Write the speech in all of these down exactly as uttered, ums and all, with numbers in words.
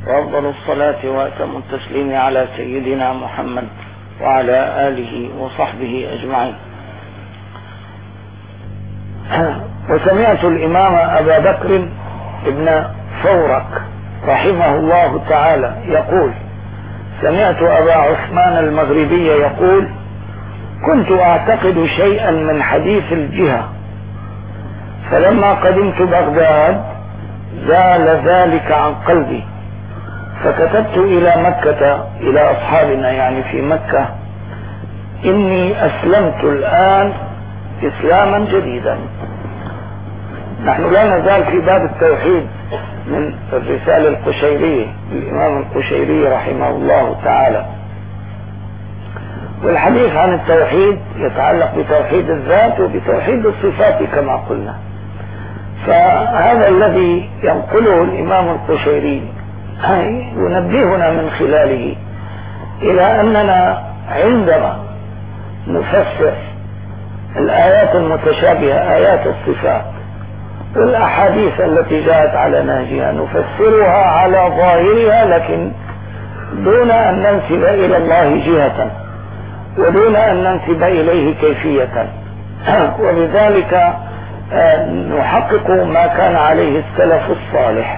وأفضل الصلاة وأتم التسليم على سيدنا محمد وعلى آله وصحبه أجمعين. وسمعت الإمام أبا بكر ابن فورك رحمه الله تعالى يقول: سمعت أبا عثمان المغربي يقول: كنت أعتقد شيئا من حديث الجهة، فلما قدمت بغداد زال ذلك عن قلبي، فكتبت إلى مكة إلى أصحابنا يعني في مكة: إني أسلمت الآن إسلاما جديدا. نحن لا نزال في باب التوحيد من الرسالة القشيرية للإمام القشيري رحمه الله تعالى، والحديث عن التوحيد يتعلق بتوحيد الذات وبتوحيد الصفات كما قلنا. فهذا الذي ينقله الإمام القشيري ينبهنا من خلاله إلى أننا عندما نفسر الآيات المتشابهة آيات الصفات والأحاديث التي جاءت على نهجها نفسرها على ظاهرها، لكن دون أن ننسب إلى الله جهة ودون أن ننسب إليه كيفية، وبذلك نحقق ما كان عليه السلف الصالح.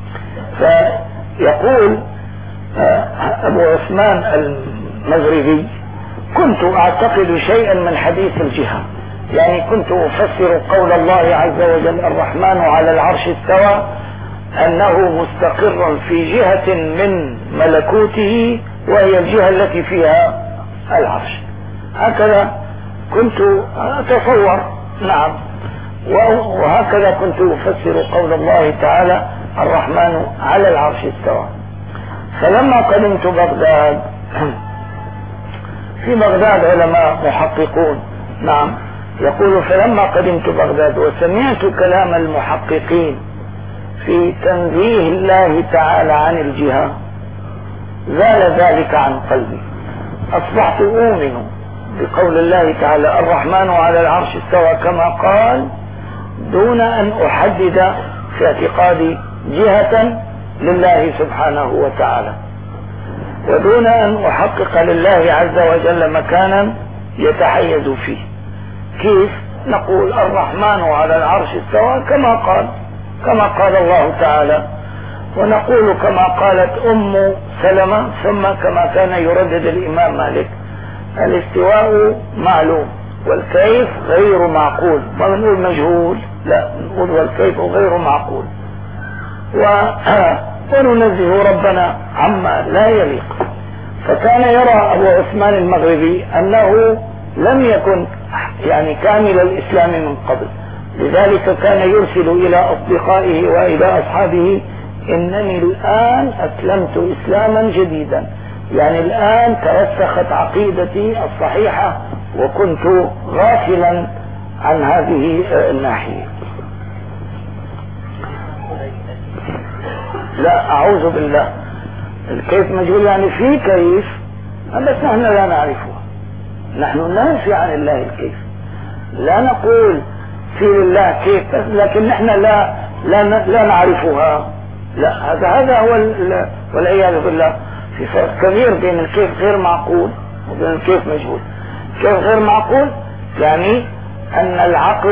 فيقول أبو عثمان المغربي: كنت أعتقد شيئا من حديث الجهة، يعني كنت أفسر قول الله عز وجل: الرحمن على العرش استوى، أنه مستقر في جهة من ملكوته وهي الجهة التي فيها العرش. هكذا كنت أتصور، نعم، وهكذا كنت أفسر قول الله تعالى: الرحمن على العرش استوى. فلما قدمت بغداد، في بغداد علماء محققون، نعم، يقول: فلما قدمت بغداد وسمعت كلام المحققين في تنزيه الله تعالى عن الجهة زال ذلك عن قلبي، أصبحت أؤمن بقول الله تعالى: الرحمن على العرش استوى كما قال، دون أن أحدد في اعتقادي جهة لله سبحانه وتعالى، ودون أن أحقق لله عز وجل مكانا يتحيز فيه. كيف نقول الرحمن على العرش استوى كما قال كما قال الله تعالى، ونقول كما قالت أم سلمة، ثم كما كان يردد الإمام مالك: الاستواء معلوم والكيف غير معقول. ما بنقول مجهول، لا، نقول والكيف غير معقول، وننزه ربنا عما لا يليق. فكان يرى أبو عثمان المغربي أنه لم يكن يعني كامل الإسلام من قبل، لذلك كان يرسل إلى أصدقائه وإلى أصحابه: إنني الآن أسلمت إسلاما جديدا، يعني الآن ترسخت عقيدتي الصحيحة وكنت غافلا عن هذه الناحية. لا، أعوذ بالله، الكيف مجهول، يعني في كيف بس نحن لا نعرفه. نحن ننفي عن الله الكيف، لا نقول في لله كيف، لكن نحن لا لا لا نعرفها. لا، هذا هذا هو والعياذ بالله. في فرق كبير بين الكيف غير معقول وبين الكيف مجهول. كيف غير معقول يعني أن العقل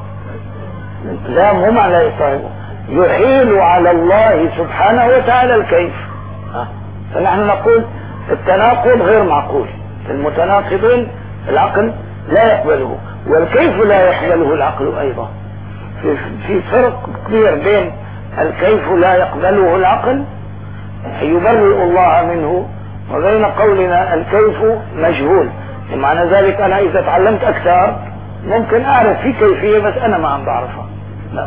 لا مو معنى يصاحبه يحيل على الله سبحانه وتعالى الكيف. فنحن نقول التناقض غير معقول، المتناقضين العقل لا يقبله والكيف لا يقبله العقل أيضا. في, في فرق كبير بين الكيف لا يقبله العقل يبرئ الله منه وبين قولنا الكيف مجهول. ومعنى ذلك أنا إذا تعلمت أكثر ممكن أعرف في كيفية بس أنا ما عم بعرفها. لا.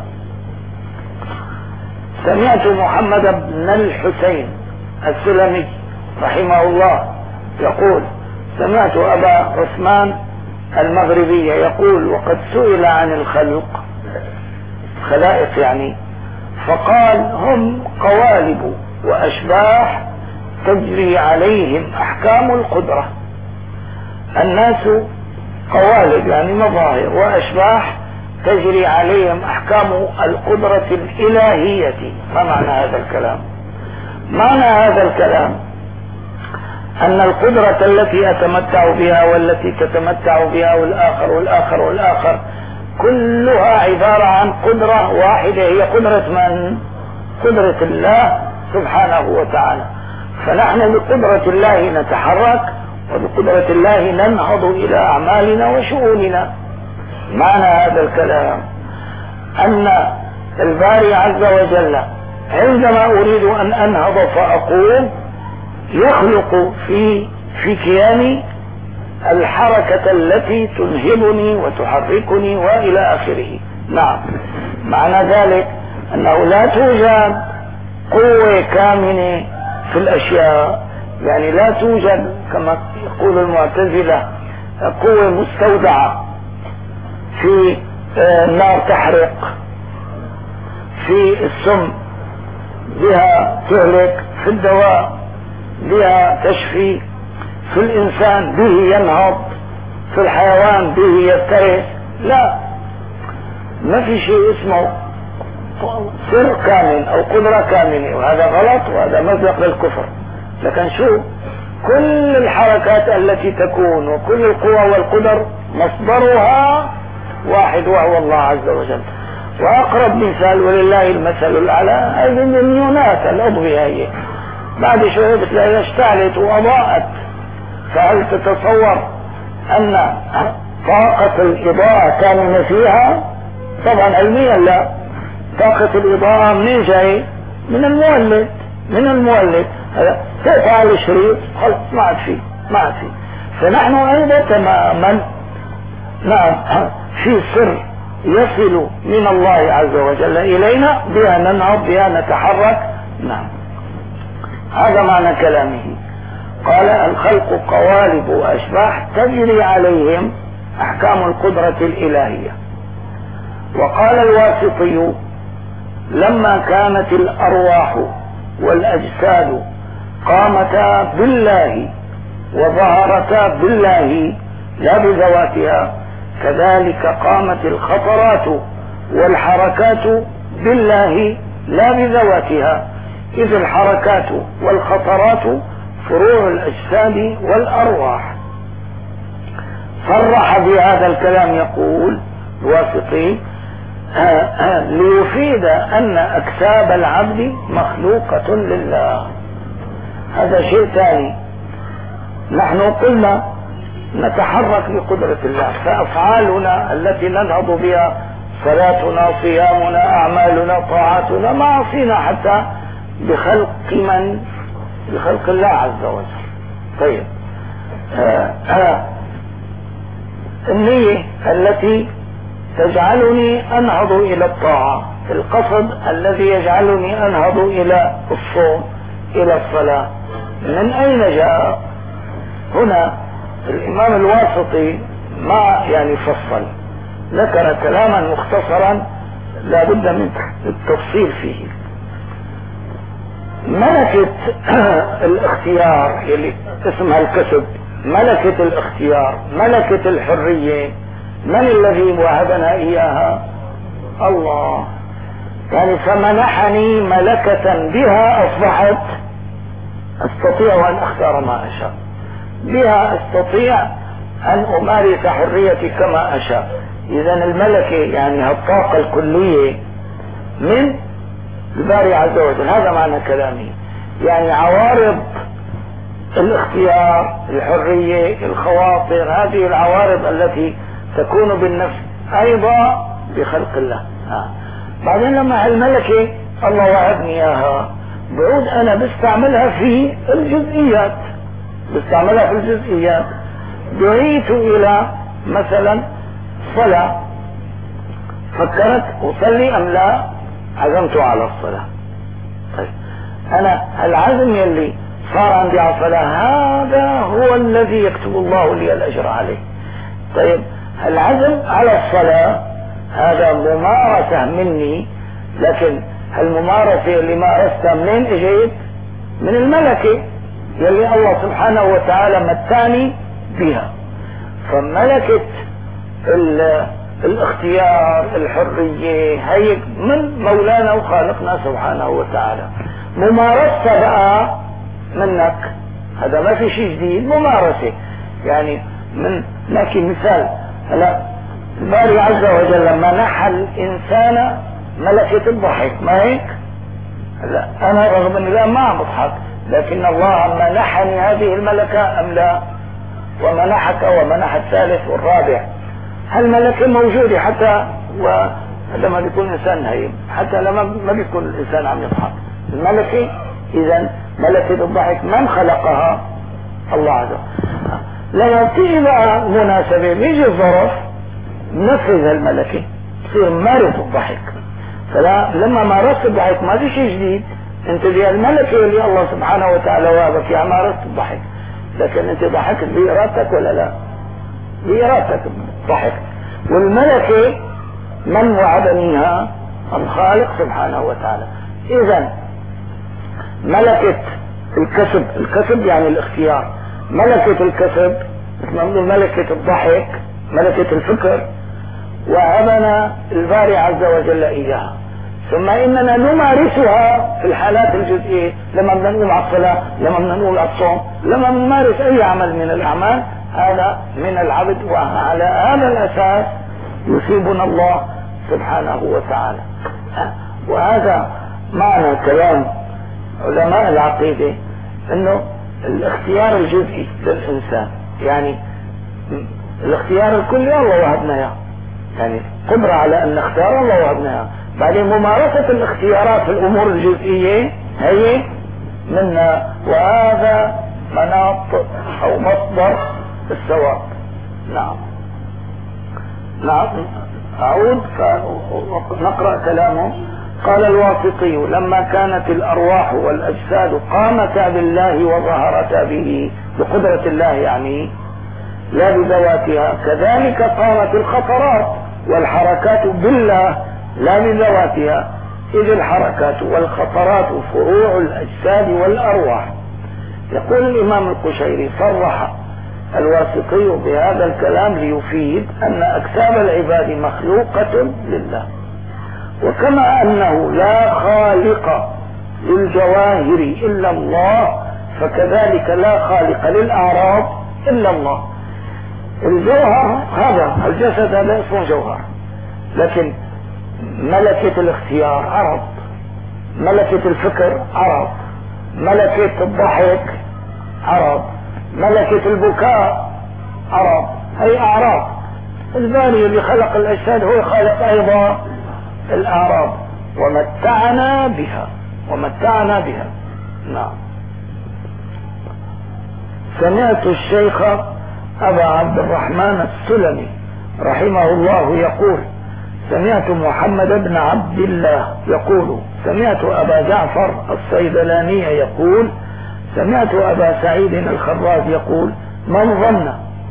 سمعت محمد بن الحسين السلمي رحمه الله يقول: سمعت أبا عثمان المغربي يقول: وقد سئل عن الخلق، خلائق يعني، فقال: هم قوالب وأشباح تجري عليهم أحكام القدرة. الناس قوالب يعني مظاهر، وأشباح تجري عليهم أحكام القدرة الإلهية. ما معنى هذا الكلام؟ معنى هذا الكلام أن القدرة التي أتمتع بها والتي تتمتع بها والآخر والآخر والآخر كلها عبارة عن قدرة واحدة، هي قدرة من؟ قدرة الله سبحانه وتعالى. فنحن بقدرة الله نتحرك وبقدرة الله ننهض إلى أعمالنا وشؤوننا. معنى هذا الكلام أن الباري عز وجل عندما أريد أن أنهض فأقوم يخلق في في كياني الحركة التي تنهبني وتحركني وإلى آخره. نعم، معنى ذلك أنه لا توجد قوة كامنة في الأشياء، يعني لا توجد كما يقول المعتزلة قوة مستودعة في النار تحرق، في السم بها تهلك، في الدواء بها تشفي، في الإنسان به ينهض، في الحيوان به يفترس. لا، ما في شيء اسمه سر كامل أو قدرة كاملة، وهذا غلط وهذا مصدر للكفر. لكن شو كل الحركات التي تكون وكل القوى والقدر مصدرها واحد وهو الله عز وجل. وأقرب مثال ولله المثل الأعلى هذه المليونات الأضوية، هي بعد شوية بتلاقيها اشتعلت وأضاءت. فهل تتصور أن طاقة الإضاءة كامنة فيها؟ طبعا علميا لا. طاقة الإضاءة منين جاي؟ من المولد، من المولد تقطع الشريط خلص ما عاد فيه ما عاد فيه. فنحن أيضا تماما نعم في سر يصل من الله عز وجل إلينا بها ننهض بها نتحرك. نعم، هذا معنى كلامه. قال الخلق قوالب وأشباح تجري عليهم أحكام القدرة الإلهية. وقال الواسطي لما كانت الأرواح والأجساد قامتا بالله وظهرتا بالله لا بذواتها، كذلك قامت الخطرات والحركات بالله لا بذواتها، إذ الحركات والخطرات فروع الأجساد والأرواح. صرح بهذا الكلام يقول الواسطي ليفيد أن أكساب العبد مخلوقة لله. هذا شيء ثاني. نحن قلنا نتحرك بقدرة الله، فأفعالنا التي ننهض بها صلاتنا صيامنا أعمالنا طاعاتنا معاصينا حتى بخلق من؟ بخلق الله عز وجل. طيب آه آه النية التي تجعلني أنهض إلى الطاعة، القصد الذي يجعلني أنهض إلى الصوم إلى الصلاة، من أين جاء؟ هنا الإمام الواسطي ما يعني فصل، ذكر كلاما مختصرا لا بد من التفصيل فيه. ملكة الاختيار اللي اسمها الكسب، ملكة الاختيار، ملكة الحرية، من الذي وهبنا إياها؟ الله. يعني فمنحني ملكة بها أصبحت أستطيع أن أختار ما أشاء، بها أستطيع أن أمارس حريتي كما أشاء. إذا الملكة يعني الطاقة الكلية من الباري عز وجل. هذا معنى كلامي، يعني عوارض الاختيار، الحرية، الخواطر، هذه العوارض التي تكون بالنفس أيضا بخلق الله. آه. بعدين لما الملكة الله وهبني إياها بعود أنا بستعملها في الجزئيات، بستعملها في الجزئيات. دعيت إلى مثلا صلاة، فكرت أصلي أم لا، عزمت على الصلاة. طيب أنا العزم يلي صار عندي على الصلاة هذا هو الذي يكتب الله لي الأجر عليه. طيب العزم على الصلاة هذا ممارسة مني، لكن الممارسة اللي مارستها منين اجيت؟ من الملكة يلي الله سبحانه وتعالى متاني بها. فملكة الاختيار الحرية هي من مولانا وخالقنا سبحانه وتعالى. ممارسة بقى منك، هذا ما في شيء جديد، ممارسة. يعني من نحكي مثال، هلا الباري عز وجل لما نحى الإنسان ملكة الضحك، ما هيك؟ هلا أنا رغم أني لا ما عم بضحك، لكن الله منحني هذه الملكة أم لا؟ ومنحك ومنح الثالث والرابع. هالملكة موجودة حتى ولما بيكون الإنسان هيم، حتى لما ما بيكون الإنسان عم يضحك. الملكة إذا ملكة الضحك من خلقها؟ الله عز وجل. لما بتيجي بقى مناسبة بيجي الظرف نفذ هالملكة، تصير مارس الضحك. فلما مارست الضحك ما في شيء جديد، انت دي الملكة اللي الله سبحانه وتعالى وهبك يا مارست الضحك، لكن انت ضحكت بإرادتك ولا لا؟ بإرادتك ضحكت. والملكة من وعدنيها؟ الخالق سبحانه وتعالى. اذا ملكة الكسب، الكسب يعني الاختيار، ملكة الكسب مثل ما بنقول ملكة الضحك، ملكة الفكر، وهبنا الباري عز وجل إياها. ثم إننا نمارسها في الحالات الجزئية، لما بدنا نقوم على الصلاة، لما بدنا نقول على الصوم، لما نمارس أي عمل من الأعمال، هذا من العبد، وعلى هذا الأساس يصيبنا الله سبحانه وتعالى. وهذا معنى كلام علماء العقيدة، انه الاختيار الجزئي للإنسان، يعني الاختيار الكلي الله وهبنا اياه، يعني قدرة على ان نختار الله وهبنا اياه. بعدين ممارسة الاختيارات في الامور الجزئية هي منا، وهذا مناط او مصدر الثواب. نعم نعم اعود فنقرأ كلامه. قال الواسطي: لما كانت الارواح والاجساد قامتا بالله وظهرتا به، بقدرة الله يعني لا بذواتها، كذلك قامت الخطرات والحركات بالله لا بذواتها، إذ الحركات والخطرات فروع الأجساد والأرواح. يقول الإمام القشيري: صرح الواسطي بهذا الكلام ليفيد أن أجساد العباد مخلوقة لله، وكما أنه لا خالق للجواهر إلا الله، فكذلك لا خالق للأعراض إلا الله. الجوهر هذا الجسد هذا اسمه جوهر، لكن ملكة الاختيار عرض، ملكة الفكر عرض، ملكة الضحك عرض، ملكة البكاء عرض، هي أعراض. الباري اللي خلق الأجساد هو خالق أيضا الأعراض، ومتعنا بها ومتعنا بها. نعم. سمعت الشيخ أبا عبد الرحمن السلمي رحمه الله يقول: سمعت محمد بن عبد الله يقول: سمعت أبا جعفر الصيدلاني يقول: سمعت أبا سعيد الخراز يقول: من ظن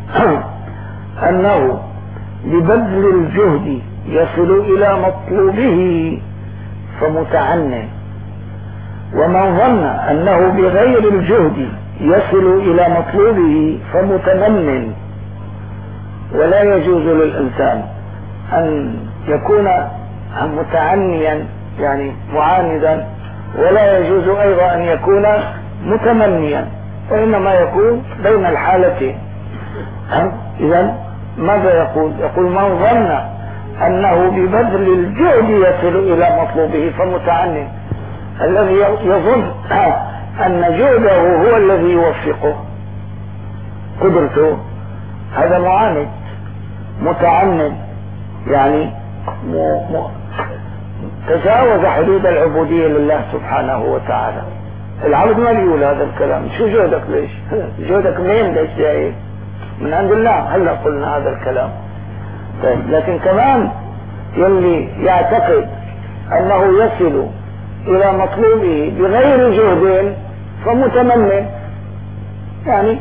أنه ببذل الجهد يصل إلى مطلوبه فمتعنن، ومن ظن أنه بغير الجهد يصل إلى مطلوبه فمتمن. ولا يجوز للإنسان أن يكون متعنيا يعني معاندا، ولا يجوز أيضا أن يكون متمنيا، وإنما يكون بين الحالتين. إذن ماذا يقول؟ يقول: من ظن أنه ببذل الجهد يصل إلى مطلوبه فمتعنن. الذي يظن أن جهده هو الذي يوفقه، قدرته، هذا معاند متعنن، يعني م... م... تجاوز حدود العبودية لله سبحانه وتعالى. العبد ما بيقول هذا الكلام: شو جهدك؟ ليش جهدك منين؟ ليش جاي؟ من عند الله. هلا قلنا هذا الكلام. طيب، لكن كمان يلي يعتقد أنه يصل إلى مطلوبه بغير جهد فمتمني. يعني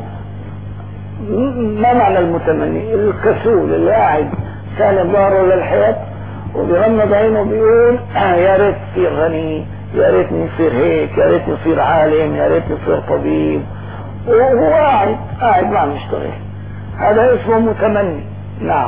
ما معنى المتمني؟ الكسول اللي قاعد سالم ظهره للحيط وبيغمض عينه وبيقول: يا ريت تصير غني، يا ريتني يصير هيك، يا ريتني يصير عالم، يا ريتني يصير طبيب، وهو قاعد قاعد ما عم يشتغل. هذا اسمه متمني. نعم.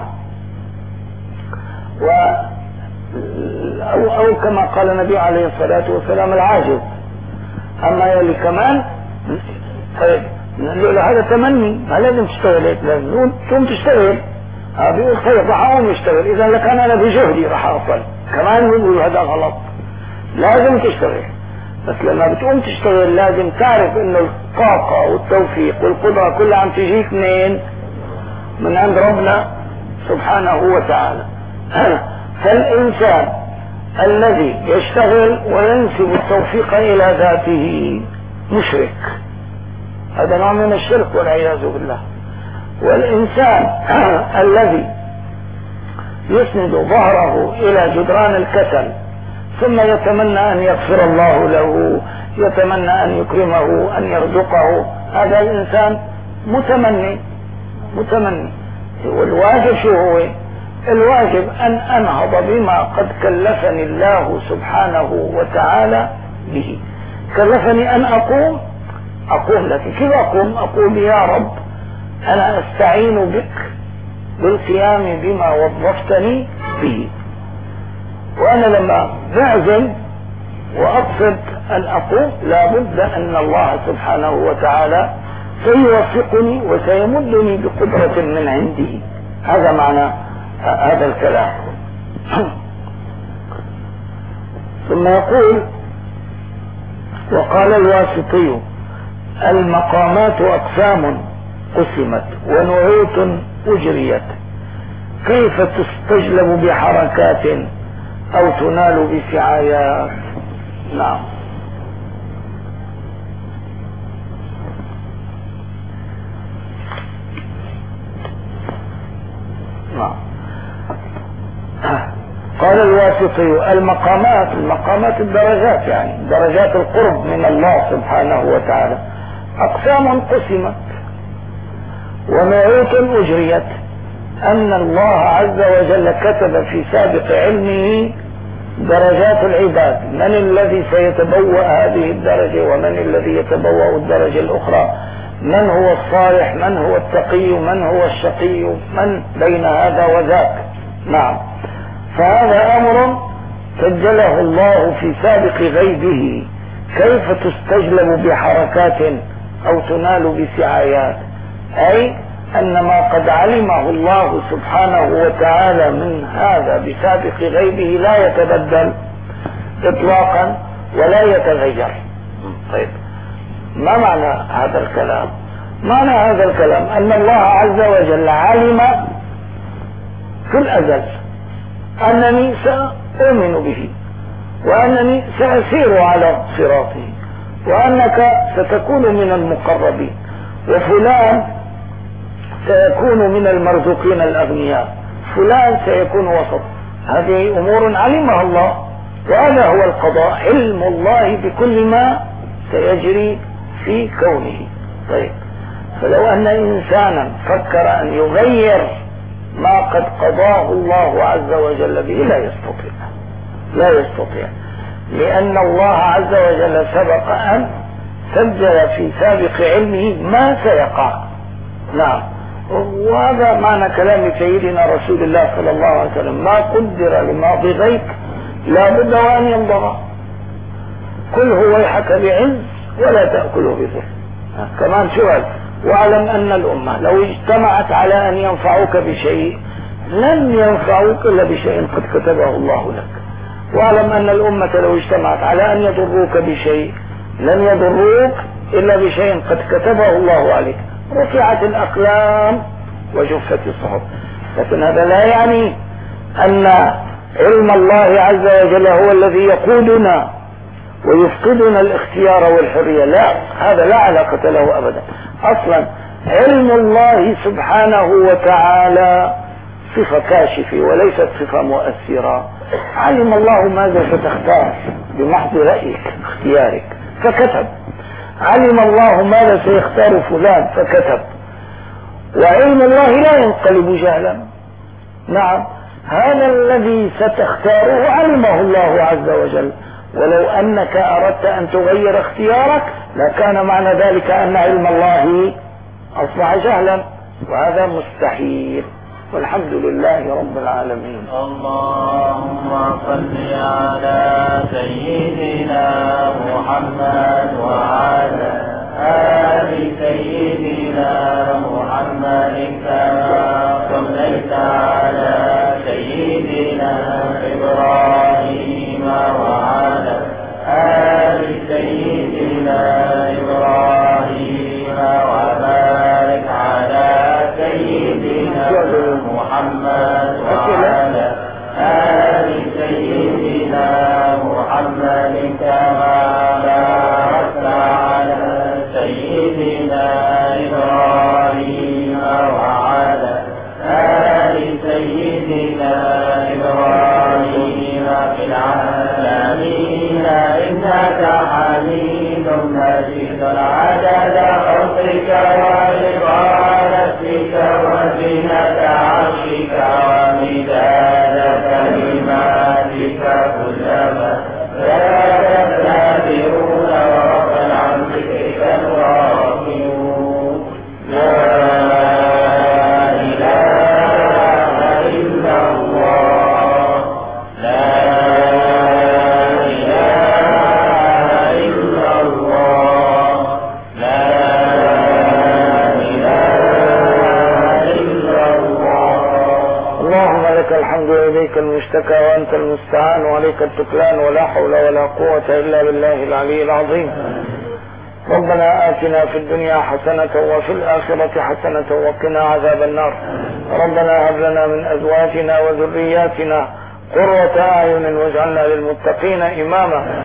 و أو, أو كما قال النبي عليه الصلاة والسلام: العاجز. اما يلي كمان طيب نقول له هذا تمني، ما لازم تشتغل هيك، لازم تقوم تشتغل. اه بيقول طيب راح اقوم اشتغل، اذا لكان انا بجهدي راح اوصل، كمان بيقول هذا غلط، لازم تشتغل. بس لما بتقوم تشتغل لازم تعرف انه الطاقة والتوفيق والقدرة كلها عم تجيك منين؟ من عند ربنا سبحانه وتعالى. فالإنسان الذي يشتغل وينسب التوفيق إلى ذاته مشرك، هذا نوع من الشرك والعياذ بالله. والإنسان الذي يسند ظهره إلى جدران الكسل ثم يتمنى أن يغفر الله له، يتمنى أن يكرمه، أن يرزقه، هذا الإنسان متمني متمني. والواجب شو هو؟ الواجب أن أنهض بما قد كلفني الله سبحانه وتعالى به. كلفني أن أقوم أقوم، لكن كيف أقوم؟ أقول يا رب أنا أستعين بك بالقيام بما وظفتني به. وأنا لما بعزم وأقصد أن أقوم لابد أن الله سبحانه وتعالى سيوفقني وسيمدني بقدرة من عنده. هذا معنى هذا الكلام. ثم يقول وقال الواسطي المقامات أقسام قسمت ونعوت أجريت، كيف تستجلب بحركات أو تنال بسعايات. نعم. نعم. قال الواسطي المقامات، المقامات الدرجات، يعني درجات القرب من الله سبحانه وتعالى، أقسام قسمت ونعوت أجريت، أن الله عز وجل كتب في سابق علمه درجات العباد، من الذي سيتبوأ هذه الدرجة ومن الذي يتبوأ الدرجة الأخرى، من هو الصالح، من هو التقي، من هو الشقي، من بين هذا وذاك. نعم. فهذا أمر سجله الله في سابق غيبه، كيف تستجلب بحركات أو تنال بسعايات، أي أن ما قد علمه الله سبحانه وتعالى من هذا بسابق غيبه لا يتبدل إطلاقا ولا يتغير. طيب ما معنى هذا الكلام؟ معنى هذا الكلام أن الله عز وجل علم في الأزل أنني سأؤمن به، وأنني سأسير على صراطه، وأنك ستكون من المقربين، وفلان سيكون من المرزوقين الأغنياء، فلان سيكون وسط. هذه أمور علمها الله، وهذا هو القضاء، علم الله بكل ما سيجري في كونه. طيب فلو أن إنسانا فكر أن يغير ما قد قضاه الله عز وجل به لا يستطيع، لا يستطيع، لأن الله عز وجل سبق أن سجل في سابق علمه ما سيقع. نعم. وهذا معنى كلام سيدنا رسول الله صلى الله عليه وسلم، ما قدر لماضي غيب لا بد وأن ينضغى، كله ويحك بعز ولا تأكله بظلم. كمان سؤال، واعلم أن الأمة لو اجتمعت على أن ينفعوك بشيء لن ينفعوك إلا بشيء قد كتبه الله لك، واعلم أن الأمة لو اجتمعت على أن يضروك بشيء لن يضروك إلا بشيء قد كتبه الله عليك. رفعت الأقلام وجفت الصحف، لكن هذا لا يعني أن علم الله عز وجل هو الذي يقودنا ويفقدنا الاختيار والحرية، لا، هذا لا علاقة له أبدا. أصلا علم الله سبحانه وتعالى صفة كاشفة وليست صفة مؤثرة. علم الله ماذا ستختار بمحض رأيك اختيارك فكتب، علم الله ماذا سيختار فلان فكتب، وعلم الله لا ينقلب جهلا. نعم، هذا الذي ستختاره علمه الله عز وجل، ولو أنك أردت أن تغير اختيارك لكان معنى ذلك أن علم الله أصبح جهلا، وهذا مستحيل. والحمد لله رب العالمين. اللهم صل على سيدنا محمد وعلى آل سيدنا محمد كما صليت على سيدنا إبراهيم وعلى آل سيدنا إبراهيم وبارك على سيدنا محمد وعلى آل سيدنا محمد كما باركت على سيدنا إبراهيم وعلى آل سيدنا إبراهيم في العالمين إنك حميد مجيد. العدد حبك وعبادتك وزنة عرشك ومداد كلماتك كلما زاد النادرون ورفع عن ذكرك الراكبون. لا إله إلا الله لا إله إلا الله لا إله إلا الله. اللهم لك الحمد وإليك المشتكى وأنت المستعان وعليك التكلان ولا حول ولا قوة إلا بالله العلي العظيم. ربنا آتنا في الدنيا حسنة وفي الآخرة حسنة وقنا عذاب النار. ربنا هب لنا من أزواجنا وذرياتنا قرة أعين واجعلنا للمتقين إماما.